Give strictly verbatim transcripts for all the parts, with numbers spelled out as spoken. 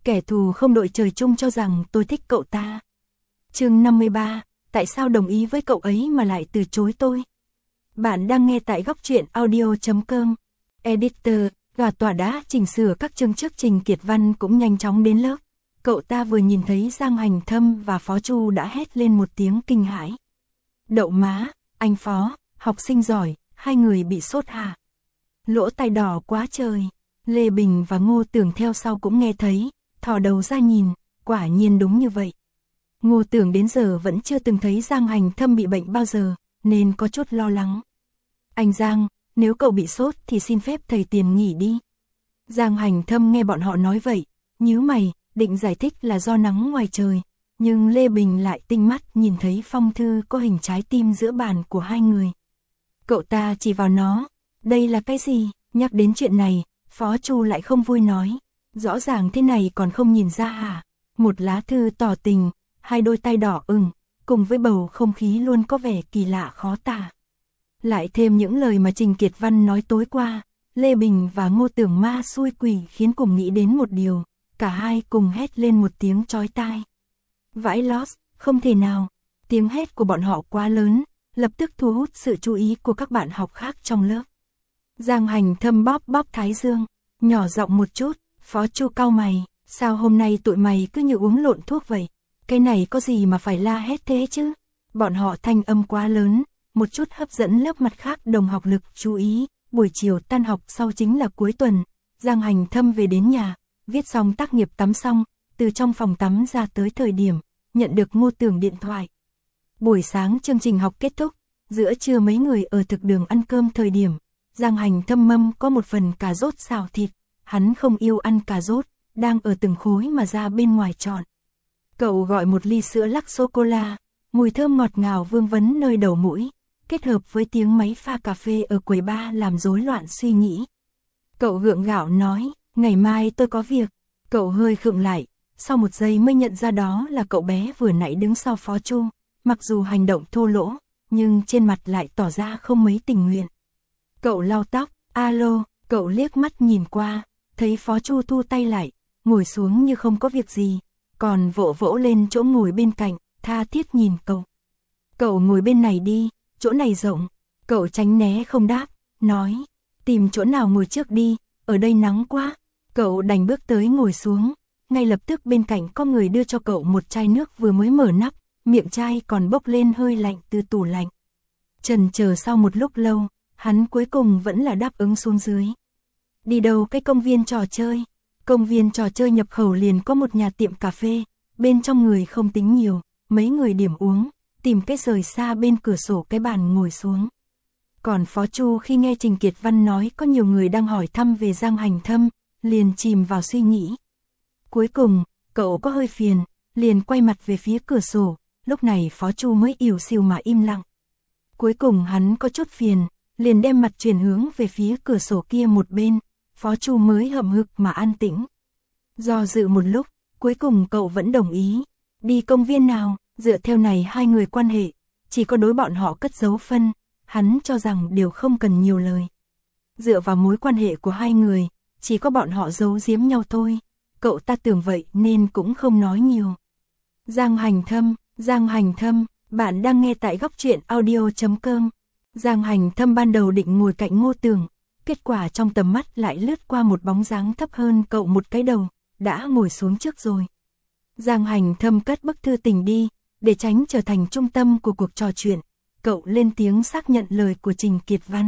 kẻ thù không đội trời chung cho rằng tôi thích cậu ta. Chương năm mươi ba, tại sao đồng ý với cậu ấy mà lại từ chối tôi? Bạn đang nghe tại góc truyện audio chấm com. Editor, gà tòa đã chỉnh sửa các chương trước Trình Kiệt Văn cũng nhanh chóng đến lớp. Cậu ta vừa nhìn thấy Giang Hành Thâm và Phó Chu đã hét lên một tiếng kinh hãi. Đậu má, anh Phó, học sinh giỏi, hai người bị sốt hả? Lỗ tai đỏ quá trời. Lê Bình và Ngô Tưởng theo sau cũng nghe thấy, thò đầu ra nhìn, quả nhiên đúng như vậy. Ngô Tưởng đến giờ vẫn chưa từng thấy Giang Hành Thâm bị bệnh bao giờ, nên có chút lo lắng. Anh Giang, nếu cậu bị sốt thì xin phép thầy tiền nghỉ đi. Giang Hành Thâm nghe bọn họ nói vậy, nhíu mày, định giải thích là do nắng ngoài trời, nhưng Lê Bình lại tinh mắt nhìn thấy phong thư có hình trái tim giữa bàn của hai người. Cậu ta chỉ vào nó, đây là cái gì? Nhắc đến chuyện này, Phó Chu lại không vui nói, rõ ràng thế này còn không nhìn ra hả? Một lá thư tỏ tình, hai đôi tay đỏ ửng, cùng với bầu không khí luôn có vẻ kỳ lạ khó tả. Lại thêm những lời mà Trình Kiệt Văn nói tối qua, Lê Bình và Ngô Tưởng ma xui quỷ khiến cùng nghĩ đến một điều, cả hai cùng hét lên một tiếng chói tai. Vãi lót, không thể nào, tiếng hét của bọn họ quá lớn, lập tức thu hút sự chú ý của các bạn học khác trong lớp. Giang Hành Thâm bóp bóp thái dương, nhỏ giọng một chút, Phó Chu cau mày, sao hôm nay tụi mày cứ như uống lộn thuốc vậy? Cái này có gì mà phải la hét thế chứ? Bọn họ thanh âm quá lớn, một chút hấp dẫn lớp mặt khác đồng học lực chú ý. Buổi chiều tan học sau chính là cuối tuần, Giang Hành Thâm về đến nhà, viết xong tác nghiệp tắm xong, từ trong phòng tắm ra tới thời điểm, nhận được Ngô Tưởng điện thoại. Buổi sáng chương trình học kết thúc, giữa trưa mấy người ở thực đường ăn cơm thời điểm, Giang Hành Thâm mâm có một phần cà rốt xào thịt, hắn không yêu ăn cà rốt, đang ở từng khối mà ra bên ngoài chọn. Cậu gọi một ly sữa lắc sô-cô-la, mùi thơm ngọt ngào vương vấn nơi đầu mũi, kết hợp với tiếng máy pha cà phê ở quầy bar làm rối loạn suy nghĩ. Cậu gượng gạo nói, ngày mai tôi có việc. Cậu hơi khựng lại, sau một giây mới nhận ra đó là cậu bé vừa nãy đứng sau Phó Chu, mặc dù hành động thô lỗ, nhưng trên mặt lại tỏ ra không mấy tình nguyện. Cậu lau tóc, alo, cậu liếc mắt nhìn qua, thấy Phó Chu thu tay lại, ngồi xuống như không có việc gì, còn vỗ vỗ lên chỗ ngồi bên cạnh, tha thiết nhìn cậu. Cậu ngồi bên này đi, chỗ này rộng. Cậu tránh né không đáp, nói, tìm chỗ nào ngồi trước đi, ở đây nắng quá. Cậu đành bước tới ngồi xuống, ngay lập tức bên cạnh có người đưa cho cậu một chai nước vừa mới mở nắp, miệng chai còn bốc lên hơi lạnh từ tủ lạnh. Chần chờ sau một lúc lâu, hắn cuối cùng vẫn là đáp ứng xuống dưới. Đi đâu cái công viên trò chơi? Công viên trò chơi nhập khẩu liền có một nhà tiệm cà phê, bên trong người không tính nhiều, mấy người điểm uống, tìm cái rời xa bên cửa sổ cái bàn ngồi xuống. Còn Phó Chu khi nghe Trình Kiệt Văn nói có nhiều người đang hỏi thăm về Giang Hành Thâm, liền chìm vào suy nghĩ. Cuối cùng, cậu có hơi phiền, liền quay mặt về phía cửa sổ, lúc này Phó Chu mới ỉu xìu mà im lặng. Cuối cùng hắn có chút phiền, liền đem mặt chuyển hướng về phía cửa sổ kia một bên, Phó Chu mới hậm hực mà an tĩnh. Do dự một lúc, cuối cùng cậu vẫn đồng ý. Đi công viên nào? Dựa theo này hai người quan hệ, chỉ có đối bọn họ cất giấu phân, hắn cho rằng đều không cần nhiều lời. Dựa vào mối quan hệ của hai người, chỉ có bọn họ giấu giếm nhau thôi, cậu ta tưởng vậy nên cũng không nói nhiều. Giang Hành Thâm, Giang Hành Thâm, bạn đang nghe tại góc truyện audio chấm com. Giang Hành Thâm ban đầu định ngồi cạnh Ngô Tưởng, kết quả trong tầm mắt lại lướt qua một bóng dáng thấp hơn cậu một cái đầu, đã ngồi xuống trước rồi. Giang Hành Thâm cất bức thư tình đi, để tránh trở thành trung tâm của cuộc trò chuyện, cậu lên tiếng xác nhận lời của Trình Kiệt Văn.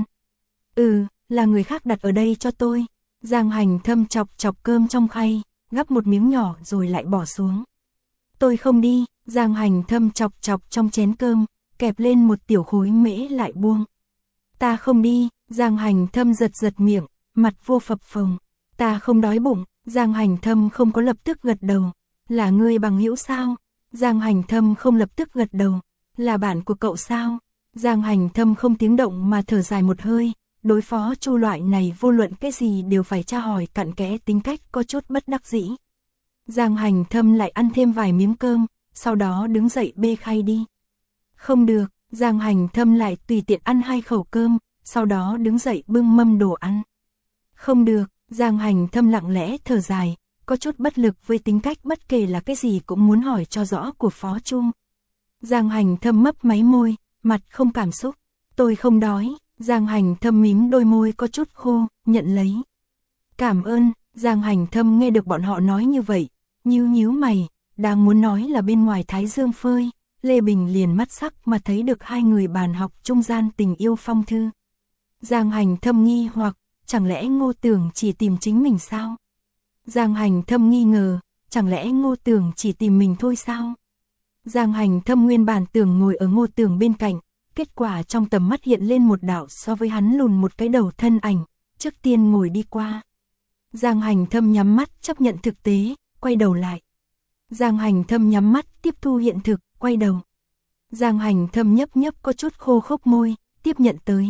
Ừ, là người khác đặt ở đây cho tôi. Giang Hành Thâm chọc chọc cơm trong khay, gắp một miếng nhỏ rồi lại bỏ xuống. Tôi không đi. Giang Hành Thâm chọc chọc trong chén cơm, kẹp lên một tiểu khối mễ lại buông. Ta không đi. Giang Hành Thâm giật giật miệng, mặt vô phập phồng. Ta không đói bụng. Giang Hành Thâm không có lập tức gật đầu. Là ngươi bằng hữu sao? Giang Hành Thâm không lập tức gật đầu. Là bạn của cậu sao? Giang Hành Thâm không tiếng động mà thở dài một hơi. Đối phó Chu loại này vô luận cái gì đều phải tra hỏi cặn kẽ, tính cách có chút bất đắc dĩ. Giang Hành Thâm lại ăn thêm vài miếng cơm, sau đó đứng dậy bê khay đi. Không được. Giang Hành Thâm lại tùy tiện ăn hai khẩu cơm, sau đó đứng dậy bưng mâm đồ ăn. Không được. Giang Hành Thâm lặng lẽ thở dài, có chút bất lực với tính cách bất kể là cái gì cũng muốn hỏi cho rõ của Phó Chu. Giang Hành Thâm mấp máy môi, mặt không cảm xúc. Tôi không đói. Giang Hành Thâm mím đôi môi có chút khô, nhận lấy. Cảm ơn. Giang Hành Thâm nghe được bọn họ nói như vậy, nhíu nhíu mày, đang muốn nói là bên ngoài thái dương phơi, Lê Bình liền mắt sắc mà thấy được hai người bàn học trung gian tình yêu phong thư. Giang Hành Thâm nghi hoặc, chẳng lẽ Ngô Tưởng chỉ tìm chính mình sao? Giang Hành Thâm nghi ngờ, chẳng lẽ Ngô Tưởng chỉ tìm mình thôi sao? Giang Hành Thâm nguyên bản tưởng ngồi ở Ngô Tưởng bên cạnh, kết quả trong tầm mắt hiện lên một đạo so với hắn lùn một cái đầu thân ảnh, trước tiên ngồi đi qua. Giang Hành Thâm nhắm mắt chấp nhận thực tế, quay đầu lại. Giang Hành Thâm nhắm mắt tiếp thu hiện thực, quay đầu. Giang Hành Thâm nhấp nhấp có chút khô khốc môi, tiếp nhận tới.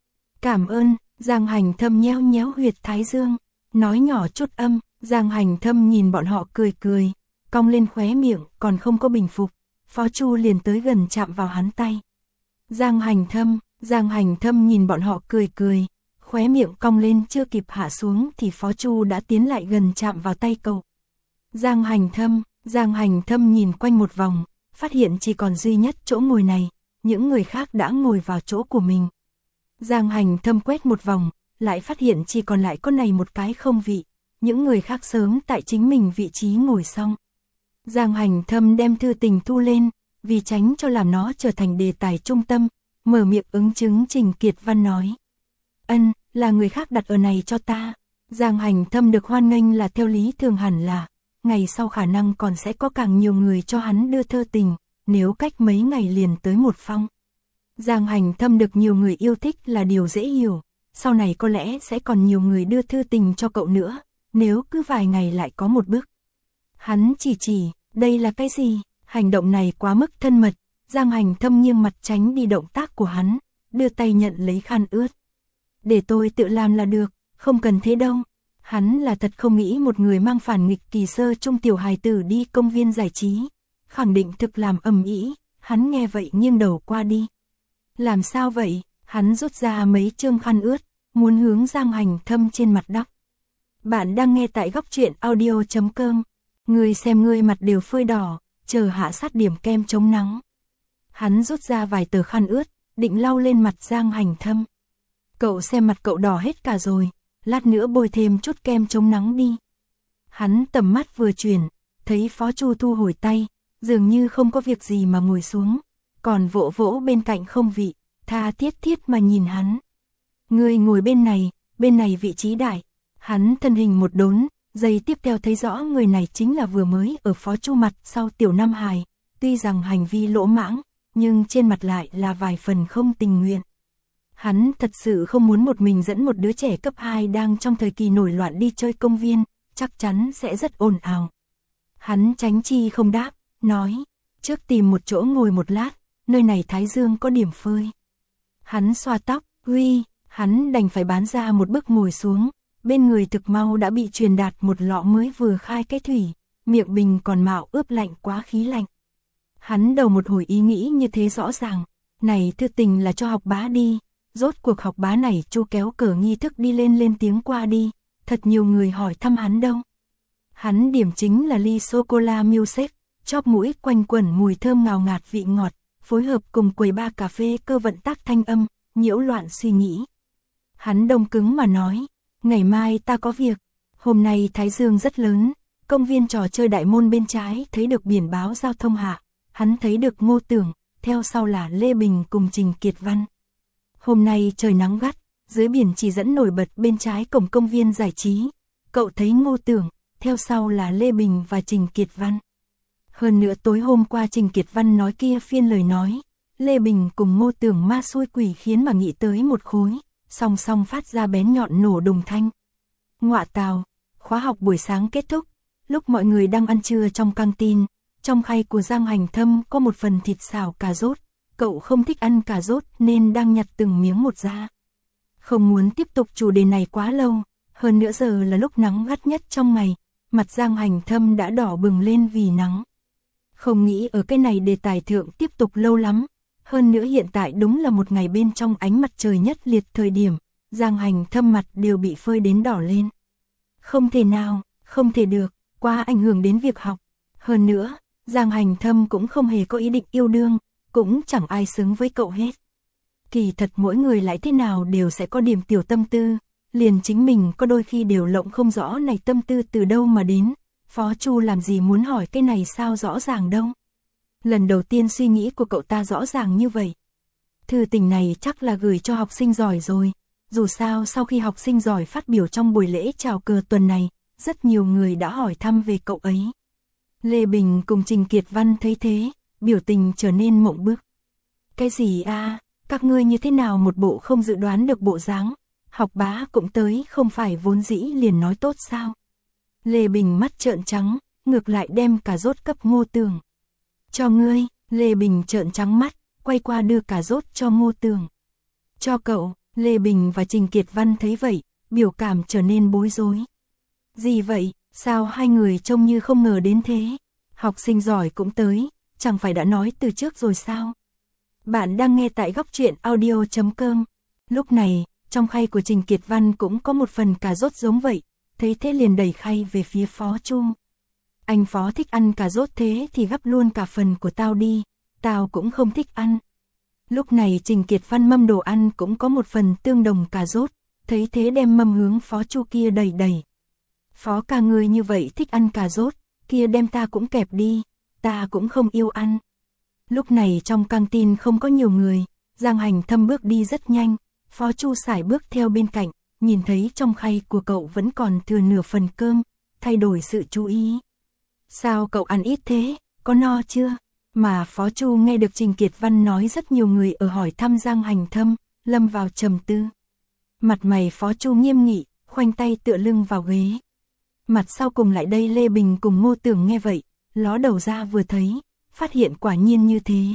Cảm ơn. Giang Hành Thâm nhéo nhéo huyệt thái dương, nói nhỏ chút âm. Giang Hành Thâm nhìn bọn họ cười cười, cong lên khóe miệng, còn không có bình phục. Phó Chu liền tới gần chạm vào hắn tay. Giang Hành Thâm, Giang Hành Thâm nhìn bọn họ cười cười, khóe miệng cong lên chưa kịp hạ xuống thì Phó Chu đã tiến lại gần chạm vào tay cậu. Giang Hành Thâm, Giang Hành Thâm nhìn quanh một vòng, phát hiện chỉ còn duy nhất chỗ ngồi này, những người khác đã ngồi vào chỗ của mình. Giang Hành Thâm quét một vòng, lại phát hiện chỉ còn lại có này một cái không vị, những người khác sớm tại chính mình vị trí ngồi xong. Giang Hành Thâm đem thư tình thu lên, vì tránh cho làm nó trở thành đề tài trung tâm, mở miệng ứng chứng Trình Kiệt Văn nói. Ân, là người khác đặt ở này cho ta. Giang Hành Thâm được hoan nghênh là theo lý thường hẳn là, ngày sau khả năng còn sẽ có càng nhiều người cho hắn đưa thơ tình, nếu cách mấy ngày liền tới một phong. Giang Hành Thâm được nhiều người yêu thích là điều dễ hiểu, sau này có lẽ sẽ còn nhiều người đưa thư tình cho cậu nữa, nếu cứ vài ngày lại có một bức. Hắn chỉ chỉ, đây là cái gì? Hành động này quá mức thân mật. Giang Hành Thâm nghiêng mặt tránh đi động tác của hắn, đưa tay nhận lấy khăn ướt. Để tôi tự làm là được, không cần thế đâu. Hắn là thật không nghĩ một người mang phản nghịch kỳ sơ trung tiểu hài tử đi công viên giải trí, khẳng định thực làm ầm ĩ. Hắn nghe vậy nghiêng đầu qua đi. Làm sao vậy? Hắn rút ra mấy chương khăn ướt, muốn hướng Giang Hành Thâm trên mặt đắp. Bạn đang nghe tại góc truyện audio chấm com. Người xem ngươi mặt đều phơi đỏ, chờ hạ sát điểm kem chống nắng. Hắn rút ra vài tờ khăn ướt, định lau lên mặt Giang Hành Thâm. Cậu xem mặt cậu đỏ hết cả rồi, lát nữa bôi thêm chút kem chống nắng đi. Hắn tầm mắt vừa chuyển, thấy Phó Chu thu hồi tay, dường như không có việc gì mà ngồi xuống, còn vỗ vỗ bên cạnh không vị, tha thiết thiết mà nhìn hắn. Ngươi ngồi bên này, bên này vị trí đại. Hắn thân hình một đốn, giây tiếp theo thấy rõ người này chính là vừa mới ở Phó Chu mặt sau Tiểu Nam Hải, tuy rằng hành vi lỗ mãng, nhưng trên mặt lại là vài phần không tình nguyện. Hắn thật sự không muốn một mình dẫn một đứa trẻ cấp hai đang trong thời kỳ nổi loạn đi chơi công viên, chắc chắn sẽ rất ồn ào. Hắn tránh chi không đáp, nói, trước tìm một chỗ ngồi một lát, nơi này thái dương có điểm phơi. Hắn xoa tóc, huy, hắn đành phải bán ra một bước ngồi xuống, bên người thực mau đã bị truyền đạt một lọ mới vừa khai cái thủy, miệng bình còn mạo ướp lạnh quá khí lạnh. Hắn đầu một hồi ý nghĩ như thế rõ ràng, này thư tình là cho học bá đi, rốt cuộc học bá này Chu kéo cờ nghi thức đi lên lên tiếng qua đi, thật nhiều người hỏi thăm hắn đâu. Hắn điểm chính là ly sô-cô-la milkshake, chóp mũi quanh quẩn mùi thơm ngào ngạt vị ngọt, phối hợp cùng quầy ba cà phê cơ vận tác thanh âm, nhiễu loạn suy nghĩ. Hắn đông cứng mà nói, ngày mai ta có việc, hôm nay thái dương rất lớn, công viên trò chơi đại môn bên trái thấy được biển báo giao thông hạ, hắn thấy được Ngô Tưởng, theo sau là Lê Bình cùng Trình Kiệt Văn. Hôm nay trời nắng gắt, dưới biển chỉ dẫn nổi bật bên trái cổng công viên giải trí, cậu thấy Ngô Tưởng, theo sau là Lê Bình và Trình Kiệt Văn. Hơn nữa tối hôm qua Trình Kiệt Văn nói kia phiên lời nói, Lê Bình cùng Ngô Tưởng ma xui quỷ khiến mà nghĩ tới một khối, song song phát ra bén nhọn nổ đùng thanh. Ngọa tào, khóa học buổi sáng kết thúc, lúc mọi người đang ăn trưa trong căng tin, trong khay của Giang Hành Thâm có một phần thịt xào cà rốt, cậu không thích ăn cà rốt nên đang nhặt từng miếng một ra. Không muốn tiếp tục chủ đề này quá lâu, hơn nữa giờ là lúc nắng gắt nhất trong ngày, mặt Giang Hành Thâm đã đỏ bừng lên vì nắng. Không nghĩ ở cái này đề tài thượng tiếp tục lâu lắm, hơn nữa hiện tại đúng là một ngày bên trong ánh mặt trời nhất liệt thời điểm, Giang Hành Thâm mặt đều bị phơi đến đỏ lên. Không thể nào, không thể được, quá ảnh hưởng đến việc học. Hơn nữa, Giang Hành Thâm cũng không hề có ý định yêu đương, cũng chẳng ai xứng với cậu hết. Kỳ thật mỗi người lại thế nào đều sẽ có điểm tiểu tâm tư, liền chính mình có đôi khi đều lộng không rõ này tâm tư từ đâu mà đến, Phó Chu làm gì muốn hỏi cái này sao rõ ràng đâu. Lần đầu tiên suy nghĩ của cậu ta rõ ràng như vậy. Thư tình này chắc là gửi cho học sinh giỏi rồi, dù sao sau khi học sinh giỏi phát biểu trong buổi lễ chào cờ tuần này, rất nhiều người đã hỏi thăm về cậu ấy. Lê Bình cùng Trình Kiệt Văn thấy thế, biểu tình trở nên mộng bức. Cái gì a? Các ngươi như thế nào một bộ không dự đoán được bộ dáng, học bá cũng tới không phải vốn dĩ liền nói tốt sao? Lê Bình mắt trợn trắng, ngược lại đem cà rốt cấp Ngô Tường. Cho ngươi, Lê Bình trợn trắng mắt, quay qua đưa cà rốt cho Ngô Tường. Cho cậu, Lê Bình và Trình Kiệt Văn thấy vậy, biểu cảm trở nên bối rối. Gì vậy, sao hai người trông như không ngờ đến thế? Học sinh giỏi cũng tới, chẳng phải đã nói từ trước rồi sao? Bạn đang nghe tại góc truyện audio chấm com. Lúc này, trong khay của Trình Kiệt Văn cũng có một phần cà rốt giống vậy, thấy thế liền đẩy khay về phía Phó Chu. Anh Phó thích ăn cà rốt thế thì gắp luôn cả phần của tao đi, tao cũng không thích ăn. Lúc này Trình Kiệt Văn mâm đồ ăn cũng có một phần tương đồng cà rốt, thấy thế đem mâm hướng Phó Chu kia đẩy đẩy. Phó ca ngươi như vậy thích ăn cà rốt, kia đem ta cũng kẹp đi, ta cũng không yêu ăn. Lúc này trong căng tin không có nhiều người, Giang Hành Thâm bước đi rất nhanh, Phó Chu sải bước theo bên cạnh, nhìn thấy trong khay của cậu vẫn còn thừa nửa phần cơm, thay đổi sự chú ý. Sao cậu ăn ít thế, có no chưa? Mà Phó Chu nghe được Trình Kiệt Văn nói rất nhiều người ở hỏi thăm Giang Hành Thâm, lâm vào trầm tư. Mặt mày Phó Chu nghiêm nghị, khoanh tay tựa lưng vào ghế. Mặt sau cùng lại đây Lê Bình cùng Ngô Tường nghe vậy, ló đầu ra vừa thấy, phát hiện quả nhiên như thế.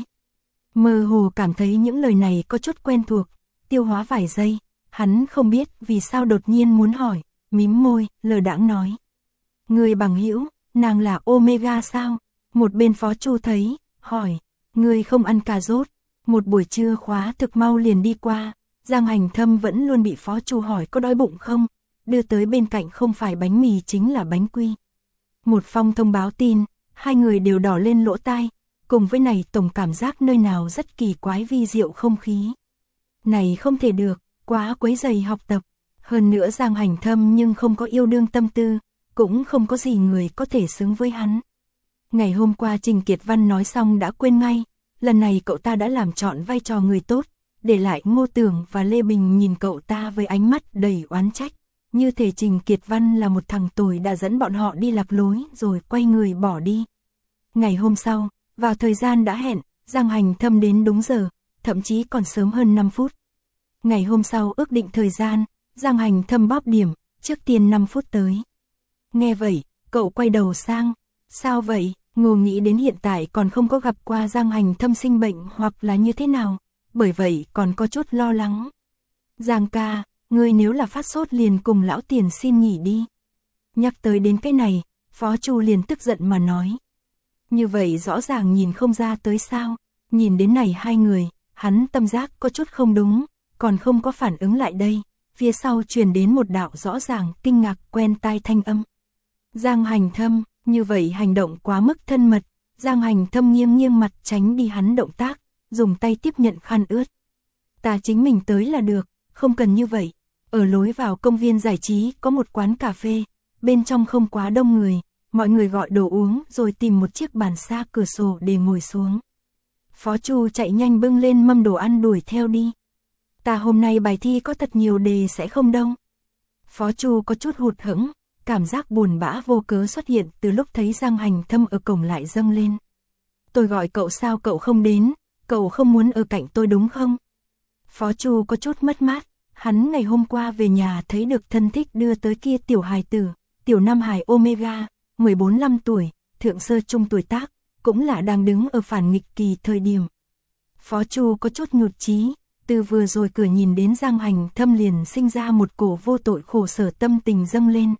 Mơ hồ cảm thấy những lời này có chút quen thuộc, tiêu hóa vài giây, hắn không biết vì sao đột nhiên muốn hỏi, mím môi, lờ đãng nói. Người bằng hữu, nàng là Omega sao? Một bên Phó Chu thấy, hỏi, người không ăn cà rốt. Một buổi trưa khóa thực mau liền đi qua, Giang Hành Thâm vẫn luôn bị Phó Chu hỏi có đói bụng không, đưa tới bên cạnh không phải bánh mì chính là bánh quy. Một phong thông báo tin, hai người đều đỏ lên lỗ tai, cùng với này tổng cảm giác nơi nào rất kỳ quái vi diệu không khí. Này không thể được, quá quấy rầy học tập, hơn nữa Giang Hành Thâm nhưng không có yêu đương tâm tư, cũng không có gì người có thể xứng với hắn. Ngày hôm qua Trình Kiệt Văn nói xong đã quên ngay, lần này cậu ta đã làm trọn vai trò người tốt, để lại Ngô Tường và Lê Bình nhìn cậu ta với ánh mắt đầy oán trách, như thể Trình Kiệt Văn là một thằng tồi đã dẫn bọn họ đi lạc lối rồi quay người bỏ đi. Ngày hôm sau, vào thời gian đã hẹn, Giang Hành Thâm đến đúng giờ, thậm chí còn sớm hơn năm phút. Ngày hôm sau ước định thời gian, Giang Hành Thâm bóp điểm, trước tiên năm phút tới. Nghe vậy, cậu quay đầu sang, sao vậy? Ngô nghĩ đến hiện tại còn không có gặp qua Giang Hành Thâm sinh bệnh hoặc là như thế nào, bởi vậy còn có chút lo lắng. Giang ca, ngươi nếu là phát sốt liền cùng lão Tiền xin nghỉ đi. Nhắc tới đến cái này, Phó Chu liền tức giận mà nói. Như vậy rõ ràng nhìn không ra tới sao, nhìn đến này hai người, hắn tâm giác có chút không đúng, còn không có phản ứng lại đây, phía sau truyền đến một đạo rõ ràng kinh ngạc quen tai thanh âm. Giang Hành Thâm, như vậy hành động quá mức thân mật, Giang Hành Thâm nghiêng nghiêng mặt tránh đi hắn động tác, dùng tay tiếp nhận khăn ướt. Ta chính mình tới là được, không cần như vậy. Ở lối vào công viên giải trí có một quán cà phê, bên trong không quá đông người, mọi người gọi đồ uống rồi tìm một chiếc bàn xa cửa sổ để ngồi xuống. Phó Chu chạy nhanh bưng lên mâm đồ ăn đuổi theo đi. Ta hôm nay bài thi có thật nhiều đề sẽ không đâu. Phó Chu có chút hụt hẫng, cảm giác buồn bã vô cớ xuất hiện từ lúc thấy Giang Hành Thâm ở cổng lại dâng lên. Tôi gọi cậu sao cậu không đến, cậu không muốn ở cạnh tôi đúng không? Phó Chu có chút mất mát, hắn ngày hôm qua về nhà thấy được thân thích đưa tới kia tiểu hài tử, tiểu nam hài Omega, mười bốn mười lăm tuổi, thượng sơ trung tuổi tác, cũng là đang đứng ở phản nghịch kỳ thời điểm. Phó Chu có chút nhụt chí, từ vừa rồi cửa nhìn đến Giang Hành Thâm liền sinh ra một cổ vô tội khổ sở tâm tình dâng lên.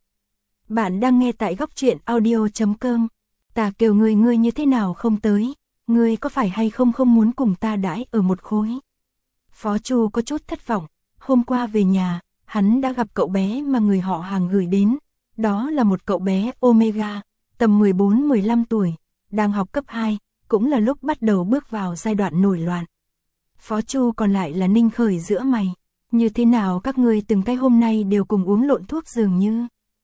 Bạn đang nghe tại góc truyện audio chấm com. Ta kêu ngươi ngươi như thế nào không tới, ngươi có phải hay không không muốn cùng ta đãi ở một khối. Phó Chu có chút thất vọng, hôm qua về nhà, hắn đã gặp cậu bé mà người họ Hàng gửi đến, đó là một cậu bé Omega, tầm mười bốn mười lăm tuổi, đang học cấp hai, cũng là lúc bắt đầu bước vào giai đoạn nổi loạn. Phó Chu còn lại là ninh khởi giữa mày. Như thế nào các ngươi từng cái hôm nay đều cùng uống lộn thuốc dường như.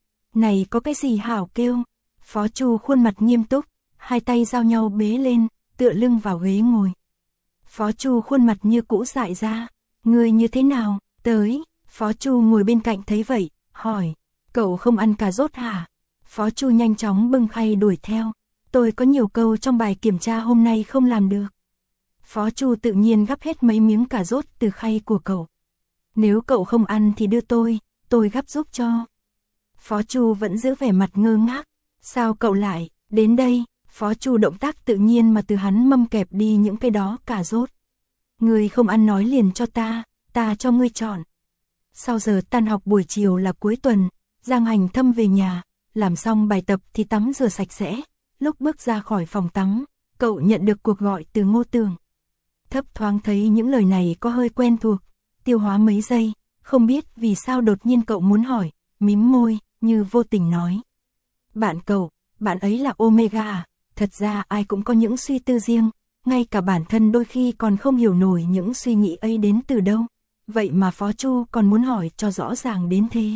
Này có cái gì hảo kêu. Phó Chu khuôn mặt nghiêm túc, hai tay giao nhau bế lên, tựa lưng vào ghế ngồi. Phó Chu khuôn mặt như cũ dại ra. Ngươi như thế nào, tới. Phó Chu ngồi bên cạnh thấy vậy, hỏi. Cậu không ăn cà rốt hả? Phó Chu nhanh chóng bưng khay đuổi theo. Tôi có nhiều câu trong bài kiểm tra hôm nay không làm được. Phó Chu tự nhiên gắp hết mấy miếng cà rốt từ khay của cậu. Nếu cậu không ăn thì đưa tôi, tôi gắp giúp cho. Phó Chu vẫn giữ vẻ mặt ngơ ngác. Sao cậu lại, đến đây? Phó Chu động tác tự nhiên mà từ hắn mâm kẹp đi những cái đó cà rốt. Ngươi không ăn nói liền cho ta, ta cho ngươi chọn. Sau giờ tan học buổi chiều là cuối tuần, Giang Hành Thâm về nhà, làm xong bài tập thì tắm rửa sạch sẽ. Lúc bước ra khỏi phòng tắm, cậu nhận được cuộc gọi từ Ngô Tường. Thấp thoáng thấy những lời này có hơi quen thuộc, tiêu hóa mấy giây, không biết vì sao đột nhiên cậu muốn hỏi, mím môi, như vô tình nói. Bạn cậu, bạn ấy là Omega à? Thật ra ai cũng có những suy tư riêng, ngay cả bản thân đôi khi còn không hiểu nổi những suy nghĩ ấy đến từ đâu. Vậy mà Phó Chu còn muốn hỏi cho rõ ràng đến thế.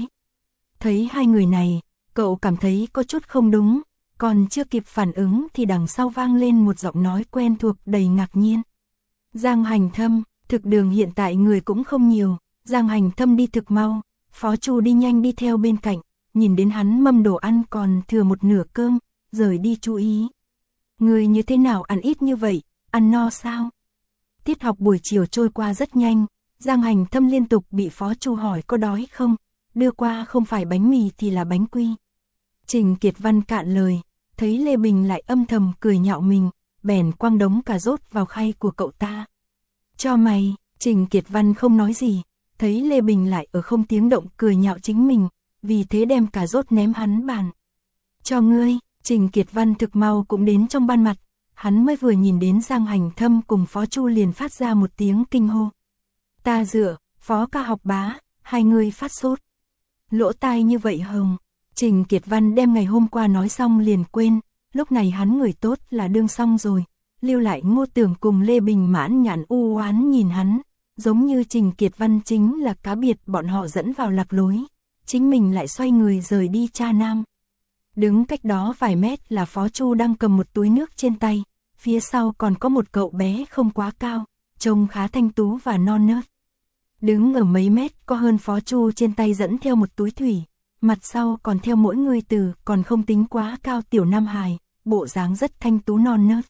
Thấy hai người này, cậu cảm thấy có chút không đúng, còn chưa kịp phản ứng thì đằng sau vang lên một giọng nói quen thuộc đầy ngạc nhiên. Giang Hành Thâm, thực đường hiện tại người cũng không nhiều, Giang Hành Thâm đi thực mau, Phó Chu đi nhanh đi theo bên cạnh, nhìn đến hắn mâm đồ ăn còn thừa một nửa cơm, rời đi chú ý. Người như thế nào ăn ít như vậy, ăn no sao? Tiết học buổi chiều trôi qua rất nhanh, Giang Hành Thâm liên tục bị Phó Chu hỏi có đói không, đưa qua không phải bánh mì thì là bánh quy. Trình Kiệt Văn cạn lời, thấy Lê Bình lại âm thầm cười nhạo mình, bèn quăng đống cà rốt vào khay của cậu ta. Cho mày, Trình Kiệt Văn không nói gì, thấy Lê Bình lại ở không tiếng động cười nhạo chính mình, vì thế đem cà rốt ném hắn bàn. Cho ngươi, Trình Kiệt Văn thực mau cũng đến trong ban mặt, hắn mới vừa nhìn đến Giang Hành Thâm cùng Phó Chu liền phát ra một tiếng kinh hô. Ta dựa, Phó ca học bá, hai người phát sốt. Lỗ tai như vậy hồng, Trình Kiệt Văn đem ngày hôm qua nói xong liền quên, lúc này hắn người tốt là đương xong rồi, lưu lại Ngô Tường cùng Lê Bình mãn nhãn u oán nhìn hắn, giống như Trình Kiệt Văn chính là cá biệt bọn họ dẫn vào lạc lối, chính mình lại xoay người rời đi cha nam. Đứng cách đó vài mét là Phó Chu đang cầm một túi nước trên tay, phía sau còn có một cậu bé không quá cao, trông khá thanh tú và non nớt. Đứng ở mấy mét có hơn Phó Chu trên tay dẫn theo một túi thủy, mặt sau còn theo mỗi người từ còn không tính quá cao tiểu nam hài, bộ dáng rất thanh tú non nớt.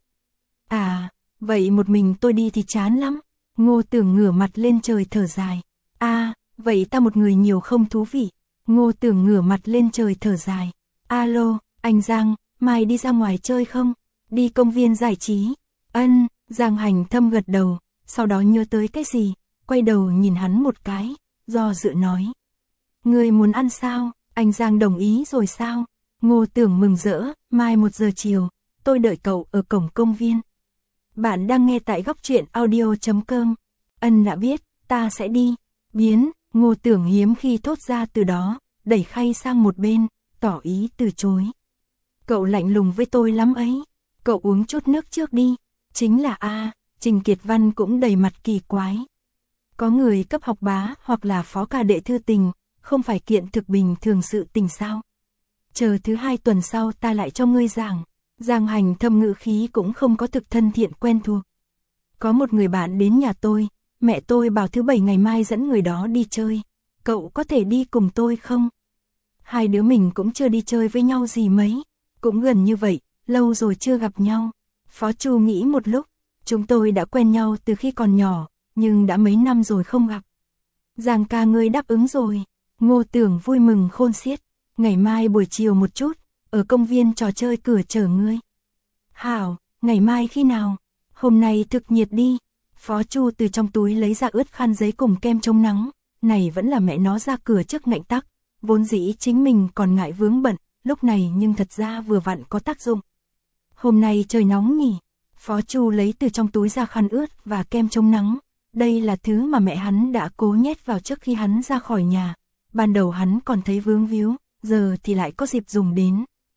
À, vậy một mình tôi đi thì chán lắm. Ngô Tường ngửa mặt lên trời thở dài. À, vậy ta một người nhiều không thú vị. Ngô Tường ngửa mặt lên trời thở dài. Alo, anh Giang, mai đi ra ngoài chơi không? Đi công viên giải trí. Ân, Giang Hành Thâm gật đầu, sau đó nhớ tới cái gì, quay đầu nhìn hắn một cái, do dự nói. Người muốn ăn sao? Anh Giang đồng ý rồi sao? Ngô Tường mừng rỡ, mai một giờ chiều, tôi đợi cậu ở cổng công viên. Bạn đang nghe tại góc truyện audio chấm com. Ân đã biết, ta sẽ đi. Biến, Ngô Tường hiếm khi thốt ra từ đó, đẩy khay sang một bên, tỏ ý từ chối. Cậu lạnh lùng với tôi lắm ấy. Cậu uống chút nước trước đi. Chính là a, Trình Kiệt Văn cũng đầy mặt kỳ quái. Có người cấp học bá hoặc là phó ca đệ thư tình, không phải kiện thực bình thường sự tình sao? Chờ thứ hai tuần sau ta lại cho ngươi giảng. Giang Hành Thâm ngữ khí cũng không có thực thân thiện quen thuộc. Có một người bạn đến nhà tôi, mẹ tôi bảo thứ bảy ngày mai dẫn người đó đi chơi. Cậu có thể đi cùng tôi không? Hai đứa mình cũng chưa đi chơi với nhau gì mấy. Cũng gần như vậy, lâu rồi chưa gặp nhau. Phó Chu nghĩ một lúc, chúng tôi đã quen nhau từ khi còn nhỏ, nhưng đã mấy năm rồi không gặp. Giang ca ngươi đáp ứng rồi. Ngô Tường vui mừng khôn xiết. Ngày mai buổi chiều một chút, ở công viên trò chơi cửa chờ ngươi. Hảo, ngày mai khi nào? Hôm nay thực nhiệt đi. Phó Chu từ trong túi lấy ra ướt khăn giấy cùng kem chống nắng. Này vẫn là mẹ nó ra cửa trước ngạnh tắc. Vốn dĩ chính mình còn ngại vướng bận, lúc này nhưng thật ra vừa vặn có tác dụng. Hôm nay trời nóng nhỉ? Phó Chu lấy từ trong túi ra khăn ướt và kem chống nắng. Đây là thứ mà mẹ hắn đã cố nhét vào trước khi hắn ra khỏi nhà. Ban đầu hắn còn thấy vướng víu, giờ thì lại có dịp dùng đến.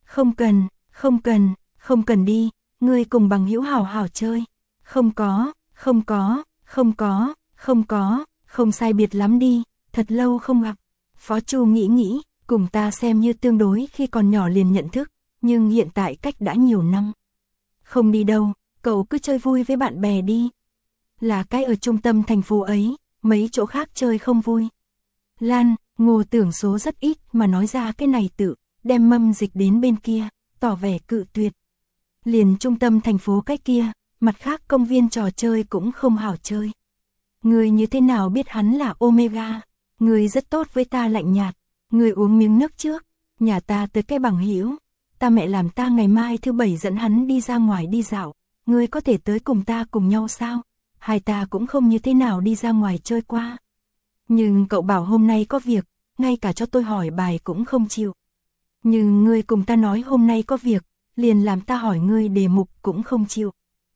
Không cần, không cần, không cần đi, ngươi cùng bằng hữu hảo hảo chơi. Không có, không có, không có, không có, không sai biệt lắm đi, thật lâu không gặp. Phó Chu nghĩ nghĩ, cùng ta xem như tương đối khi còn nhỏ liền nhận thức, nhưng hiện tại cách đã nhiều năm. Không đi đâu, cậu cứ chơi vui với bạn bè đi. Là cái ở trung tâm thành phố ấy, mấy chỗ khác chơi không vui. Lan, Ngô Tưởng số rất ít mà nói ra cái này tự, đem mâm dịch đến bên kia, tỏ vẻ cự tuyệt. Liền trung tâm thành phố cái kia, mặt khác công viên trò chơi cũng không hảo chơi. Người như thế nào biết hắn là Omega, người rất tốt với ta lạnh nhạt, người uống miếng nước trước, nhà ta tới cái bằng hữu, ta mẹ làm ta ngày mai thứ bảy dẫn hắn đi ra ngoài đi dạo, người có thể tới cùng ta cùng nhau sao? Hai ta cũng không như thế nào đi ra ngoài chơi qua. Nhưng cậu bảo hôm nay có việc, ngay cả cho tôi hỏi bài cũng không chịu. Nhưng ngươi cùng ta nói hôm nay có việc, liền làm ta hỏi ngươi đề mục cũng không chịu.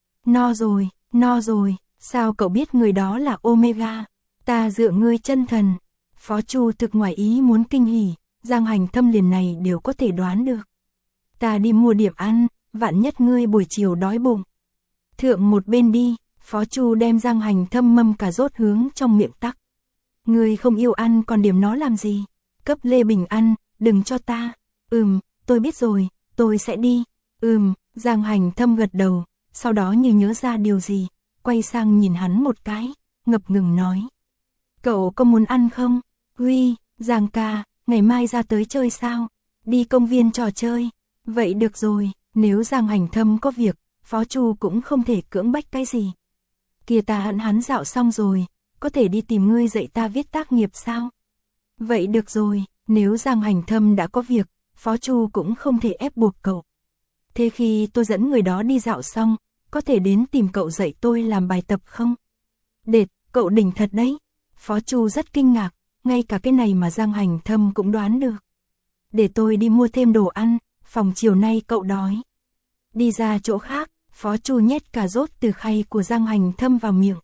No rồi, no rồi, sao cậu biết người đó là Omega? Ta dựa ngươi chân thần. Phó Chu thực ngoài ý muốn kinh hỉ, Giang Hành Thâm liền này đều có thể đoán được. Ta đi mua điểm ăn, vạn nhất ngươi buổi chiều đói bụng. Thượng một bên đi, Phó Chu đem Giang Hành Thâm mâm cà rốt hướng trong miệng tắc. Ngươi không yêu ăn còn điểm nó làm gì? Cấp Lê Bình ăn, đừng cho ta. Ừm, tôi biết rồi, tôi sẽ đi. Ừm, Giang Hành Thâm gật đầu, sau đó như nhớ ra điều gì, quay sang nhìn hắn một cái, ngập ngừng nói. Cậu có muốn ăn không? Huy, Giang ca, ngày mai ra tới chơi sao? Đi công viên trò chơi. Vậy được rồi, nếu Giang Hành Thâm có việc, Phó Chu cũng không thể cưỡng bách cái gì. Kìa ta hận hắn dạo xong rồi, có thể đi tìm ngươi dạy ta viết tác nghiệp sao? Vậy được rồi, nếu Giang Hành Thâm đã có việc, Phó Chu cũng không thể ép buộc cậu. Thế khi tôi dẫn người đó đi dạo xong, có thể đến tìm cậu dạy tôi làm bài tập không? Đệt, cậu đỉnh thật đấy. Phó Chu rất kinh ngạc, ngay cả cái này mà Giang Hành Thâm cũng đoán được. Để tôi đi mua thêm đồ ăn, phòng chiều nay cậu đói. Đi ra chỗ khác, Phó Chu nhét cà rốt từ khay của Giang Hành Thâm vào miệng.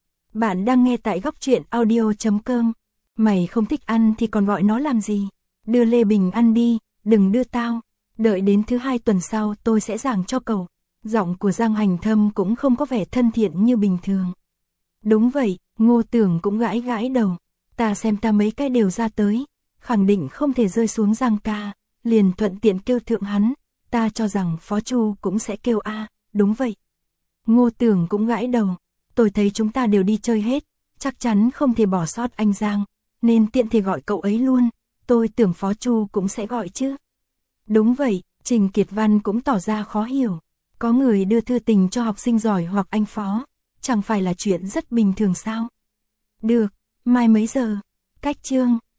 Bạn đang nghe tại góc truyện audio chấm com. Mày không thích ăn thì còn gọi nó làm gì? Đưa Lê Bình ăn đi, đừng đưa tao. Đợi đến thứ hai tuần sau tôi sẽ giảng cho cậu. Giọng của Giang Hành Thâm cũng không có vẻ thân thiện như bình thường. Đúng vậy, Ngô Tưởng cũng gãi gãi đầu. Ta xem ta mấy cái đều ra tới, khẳng định không thể rơi xuống Giang ca, liền thuận tiện kêu thượng hắn. Ta cho rằng Phó Chu cũng sẽ kêu a, đúng vậy. Ngô Tưởng cũng gãi đầu. Tôi thấy chúng ta đều đi chơi hết, chắc chắn không thể bỏ sót anh Giang, nên tiện thể gọi cậu ấy luôn. Tôi tưởng Phó Chu cũng sẽ gọi chứ. Đúng vậy, Trình Kiệt Văn cũng tỏ ra khó hiểu. Có người đưa thư tình cho học sinh giỏi hoặc anh Phó, chẳng phải là chuyện rất bình thường sao? Được, mai mấy giờ? Cách chương